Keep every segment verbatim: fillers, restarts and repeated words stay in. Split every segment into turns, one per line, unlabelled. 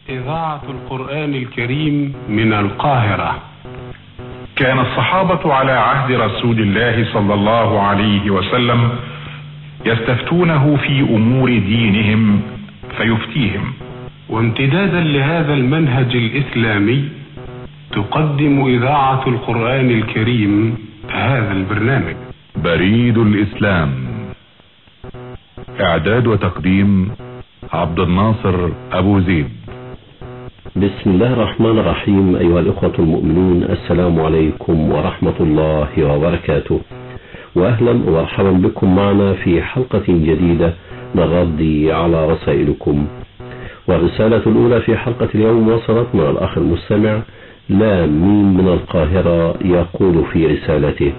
إذاعة القرآن الكريم من القاهرة.
كان الصحابة على عهد رسول الله صلى الله عليه وسلم يستفتونه في أمور دينهم فيفتيهم،
وامتدادا لهذا المنهج الإسلامي تقدم إذاعة القرآن الكريم هذا البرنامج.
بريد الإسلام، إعداد وتقديم عبد الناصر أبو زيد.
بسم الله الرحمن الرحيم. أيها الإخوة المؤمنون، السلام عليكم ورحمة الله وبركاته، وأهلا ومرحبا بكم معنا في حلقة جديدة للرد على رسائلكم. والرسالة الأولى في حلقة اليوم وصلت من الأخ المستمع لا مين من القاهرة، يقول في رسالته: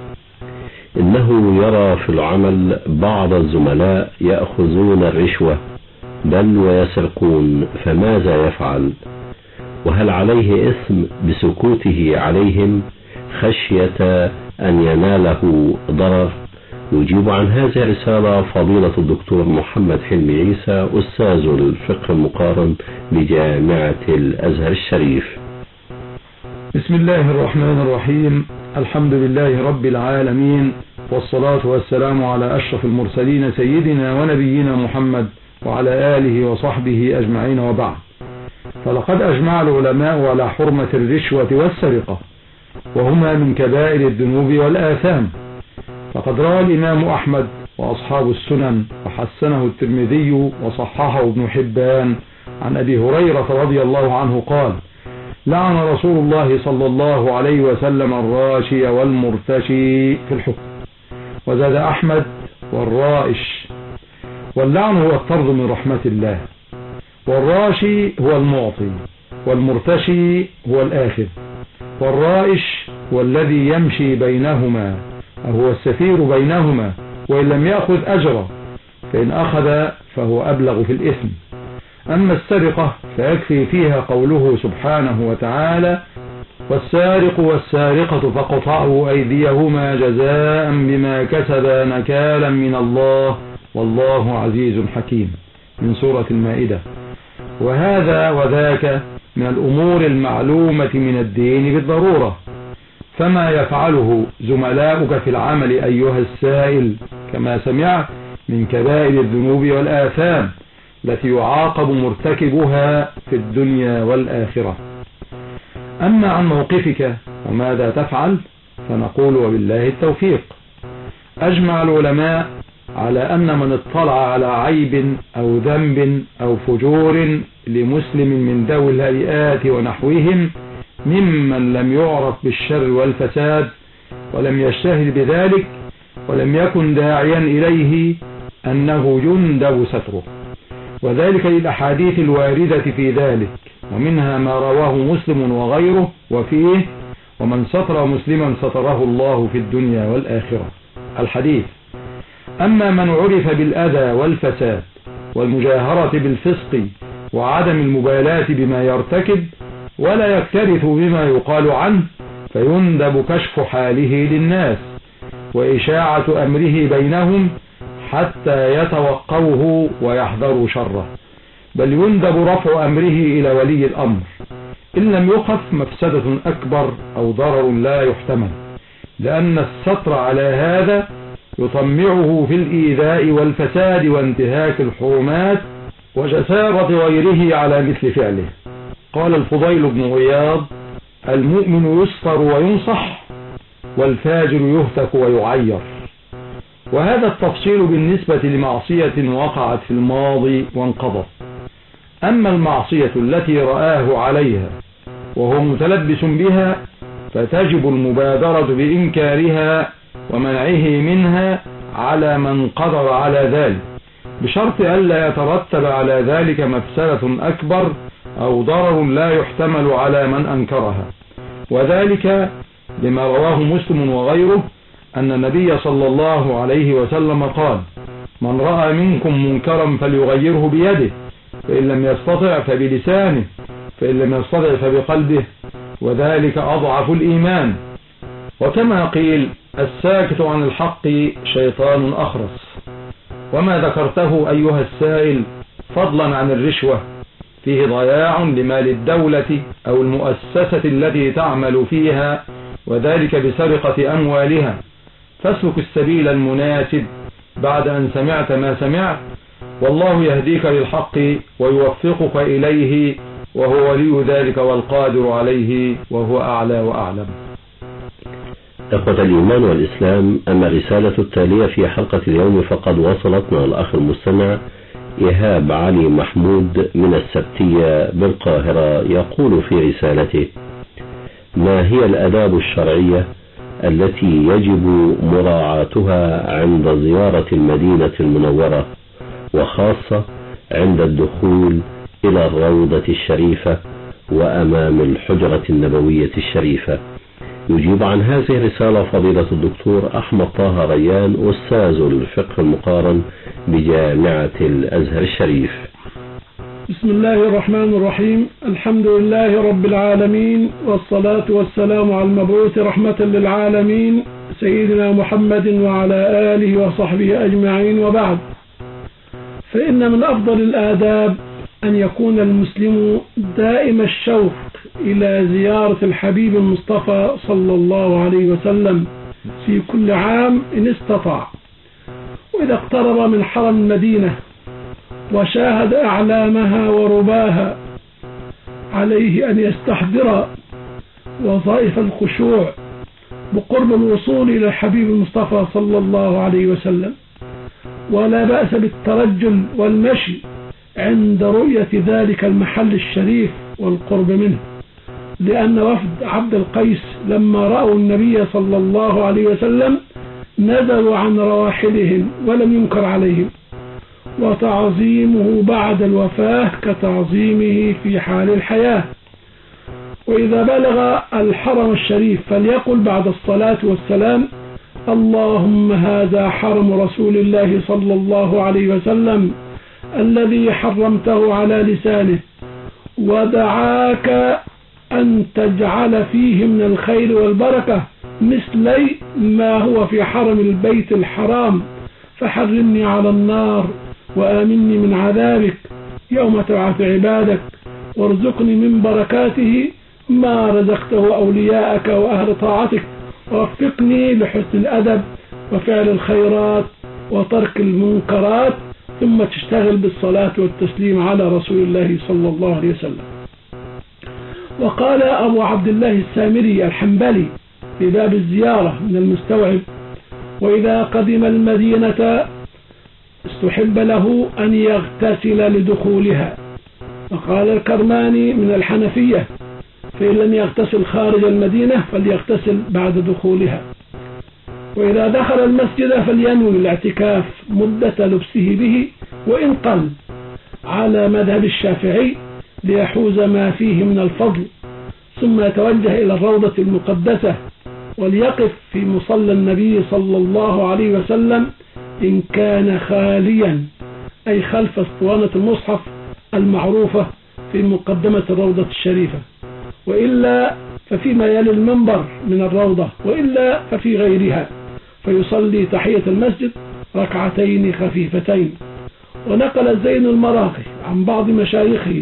إنه يرى في العمل بعض الزملاء يأخذون الرشوة بل ويسرقون، فماذا يفعل؟ وهل عليه إثم بسكوته عليهم خشية أن يناله ضرر؟ يجيب عن هذه الرسالة فضيلة الدكتور محمد حلمي عيسى، أستاذ الفقه المقارن بجامعة الأزهر الشريف.
بسم الله الرحمن الرحيم. الحمد لله رب العالمين، والصلاة والسلام على أشرف المرسلين سيدنا ونبينا محمد وعلى آله وصحبه أجمعين، وبعد. فلقد أجمع العلماء على حرمة الرشوة والسرقة، وهما من كبائر الذنوب والآثام. فقد روى الإمام أحمد وأصحاب السنن وحسنه الترمذي وصححه ابن حبان عن أبي هريرة رضي الله عنه قال: لعن رسول الله صلى الله عليه وسلم الراشي والمرتشي في الحكم. وزاد أحمد: والرائش. واللعن هو الطرد من رحمة الله، والراشي هو المعطي، والمرتشي هو الآخذ، والرائش هو الذي يمشي بينهما، أو هو السفير بينهما، وإن لم يأخذ أجره، فإن أخذ فهو أبلغ في الإثم. أما السرقة فيكفي فيها قوله سبحانه وتعالى: والسارق والسارقة فاقطعوا أيديهما جزاء بما كسبا نكالا من الله والله عزيز حكيم، من سورة المائدة. وهذا وذاك من الأمور المعلومة من الدين بالضرورة، فما يفعله زملاؤك في العمل أيها السائل كما سمعت من كبائر الذنوب والآثام التي يعاقب مرتكبها في الدنيا والآخرة. أما عن موقفك وماذا تفعل فنقول وبالله التوفيق. أجمع العلماء على أن من اطلع على عيب أو ذنب أو فجور لمسلم من ذوي الهيئات ونحوهم ممن لم يعرف بالشر والفساد ولم يشتهر بذلك ولم يكن داعيا إليه أنه يندب ستره، وذلك للأحاديث الواردة في ذلك، ومنها ما رواه مسلم وغيره وفيه: ومن ستر مسلما ستره الله في الدنيا والآخرة، الحديث. أما من عرف بالأذى والفساد والمجاهرة بالفسق وعدم المبالاة بما يرتكب ولا يكترث بما يقال عنه، فيندب كشف حاله للناس وإشاعة أمره بينهم حتى يتوقوه ويحذروا شره، بل يندب رفع أمره إلى ولي الأمر إن لم يخف مفسدة أكبر أو ضرر لا يحتمل، لأن الستر على هذا يطمعه في الإيذاء والفساد وانتهاك الحرمات وجسارة غيره على مثل فعله. قال الفضيل بن عياض: المؤمن يستر وينصح، والفاجر يهتك ويعير. وهذا التفصيل بالنسبة لمعصية وقعت في الماضي وانقضت. أما المعصية التي رآه عليها وهو متلبس بها فتجب المبادرة بإنكارها ومنعه منها على من قدر على ذلك، بشرط ألا يترتب على ذلك مفسدة أكبر أو ضرر لا يحتمل على من أنكرها. وذلك لما رواه مسلم وغيره أن النبي صلى الله عليه وسلم قال: من رأى منكم منكرا فليغيره بيده، فإن لم يستطع فبلسانه، فإن لم يستطع فبقلبه، وذلك أضعف الإيمان. وكما قيل: الساكت عن الحق شيطان أخرس. وما ذكرته أيها السائل فضلا عن الرشوة فيه ضياع لمال الدولة أو المؤسسة التي تعمل فيها، وذلك بسرقة أموالها. فاسلك السبيل المناسب بعد أن سمعت ما سمعت، والله يهديك للحق ويوفقك إليه، وهو ولي ذلك والقادر عليه، وهو أعلى وأعلم.
إخوة الإيمان والإسلام، أما الرسالة التالية في حلقة اليوم فقد وصلتنا الأخ المستمع إيهاب علي محمود من السبتية بالقاهرة، يقول في رسالته: ما هي الآداب الشرعية التي يجب مراعاتها عند زيارة المدينة المنورة، وخاصة عند الدخول إلى الروضة الشريفة وأمام الحجرة النبوية الشريفة؟ يجيب عن هذه الرسالة فضيلة الدكتور أحمد طه ريان، أستاذ الفقه المقارن بجامعة الأزهر الشريف.
بسم الله الرحمن الرحيم. الحمد لله رب العالمين، والصلاة والسلام على المبعوث رحمة للعالمين سيدنا محمد وعلى آله وصحبه أجمعين، وبعد. فإن من أفضل الآداب أن يكون المسلم دائم الشوق إلى زيارة الحبيب المصطفى صلى الله عليه وسلم في كل عام إن استطاع. وإذا اقترب من حرم المدينة وشاهد أعلامها ورباها، عليه أن يستحضر وظائف الخشوع بقرب الوصول إلى الحبيب المصطفى صلى الله عليه وسلم، ولا بأس بالترجل والمشي عند رؤية ذلك المحل الشريف والقرب منه، لأن وفد عبد القيس لما رأوا النبي صلى الله عليه وسلم نزلوا عن رواحلهم ولم ينكر عليهم، وتعظيمه بعد الوفاة كتعظيمه في حال الحياة. وإذا بلغ الحرم الشريف فليقل بعد الصلاة والسلام: اللهم هذا حرم رسول الله صلى الله عليه وسلم الذي حرمته على لسانه، ودعاك أن تجعل فيه من الخير والبركة مثلي ما هو في حرم البيت الحرام، فحرمني على النار وآمني من عذابك يوم تبعث عبادك، وارزقني من بركاته ما رزقته أولياءك وأهل طاعتك، ووفقني لحسن الأدب وفعل الخيرات وترك المنكرات، ثم تشتغل بالصلاة والتسليم على رسول الله صلى الله عليه وسلم. وقال أبو عبد الله السامري الحنبلي في باب الزيارة من المستوعب: وإذا قدم المدينة استحب له أن يغتسل لدخولها. وقال الكرماني من الحنفية: فإن لم يغتسل خارج المدينة فليغتسل بعد دخولها. وإذا دخل المسجد فلينوي الاعتكاف مدة لبسه به وإن قل، على مذهب الشافعي، ليحوز ما فيه من الفضل، ثم يتوجه إلى الروضة المقدسة وليقف في مصلى النبي صلى الله عليه وسلم إن كان خاليا، أي خلف اسطوانة المصحف المعروفة في مقدمة الروضة الشريفة، وإلا ففيما يلي المنبر من الروضة، وإلا ففي غيرها، فيصلي تحية المسجد ركعتين خفيفتين. ونقل الزين المراغي عن بعض مشايخه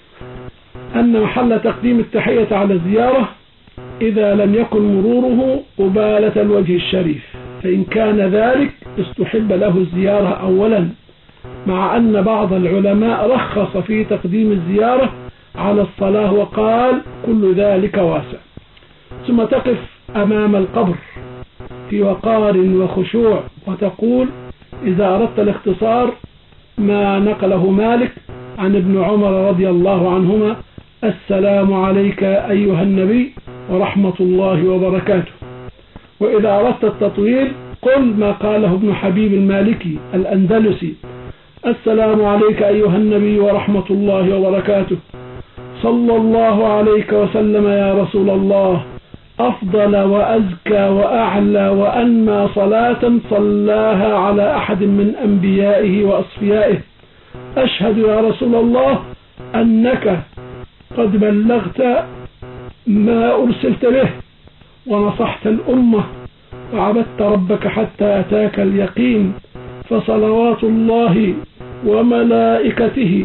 أن محل تقديم التحية على الزيارة إذا لم يكن مروره قبالة الوجه الشريف، فإن كان ذلك استحب له الزيارة أولا، مع أن بعض العلماء رخص في تقديم الزيارة على الصلاة وقال كل ذلك واسع. ثم تقف أمام القبر في وقار وخشوع وتقول إذا أردت الاختصار ما نقله مالك عن ابن عمر رضي الله عنهما: السلام عليك أيها النبي ورحمة الله وبركاته. وإذا أردت التطويل قل ما قاله ابن حبيب المالكي الأندلسي: السلام عليك أيها النبي ورحمة الله وبركاته، صلى الله عليك وسلم يا رسول الله، أفضل وأزكى وأعلى وأنمى صلاة صلاها على أحد من أنبيائه وأصفيائه، أشهد يا رسول الله أنك قد بلغت ما أرسلت به ونصحت الأمة وعبدت ربك حتى أتاك اليقين، فصلوات الله وملائكته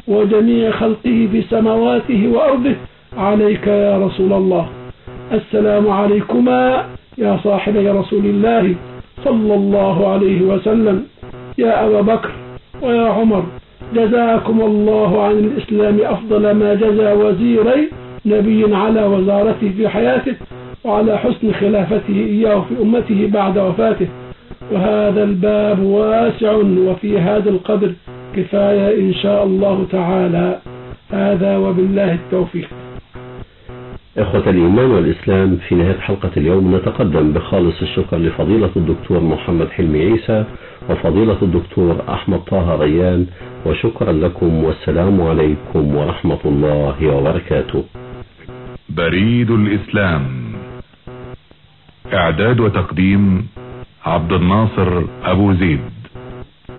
وجميع خلقه في سماواته وأرضه عليك يا رسول الله. السلام عليكما يا صاحبي رسول الله صلى الله عليه وسلم. يا أبا بكر ويا عمر، جزاكم الله عن الإسلام أفضل ما جزى وزيري نبي على وزارته في حياته وعلى حسن خلافته إياه في أمته بعد وفاته. وهذا الباب واسع، وفي هذا القدر كفاية إن شاء الله تعالى. هذا وبالله التوفيق.
إخوة الإيمان والإسلام، في نهاية حلقة اليوم نتقدم بخالص الشكر لفضيلة الدكتور محمد حلمي عيسى وفضيلة الدكتور أحمد طه ريان، وشكرا لكم، والسلام عليكم ورحمة الله وبركاته.
بريد الإسلام، إعداد وتقديم عبد الناصر أبو زيد.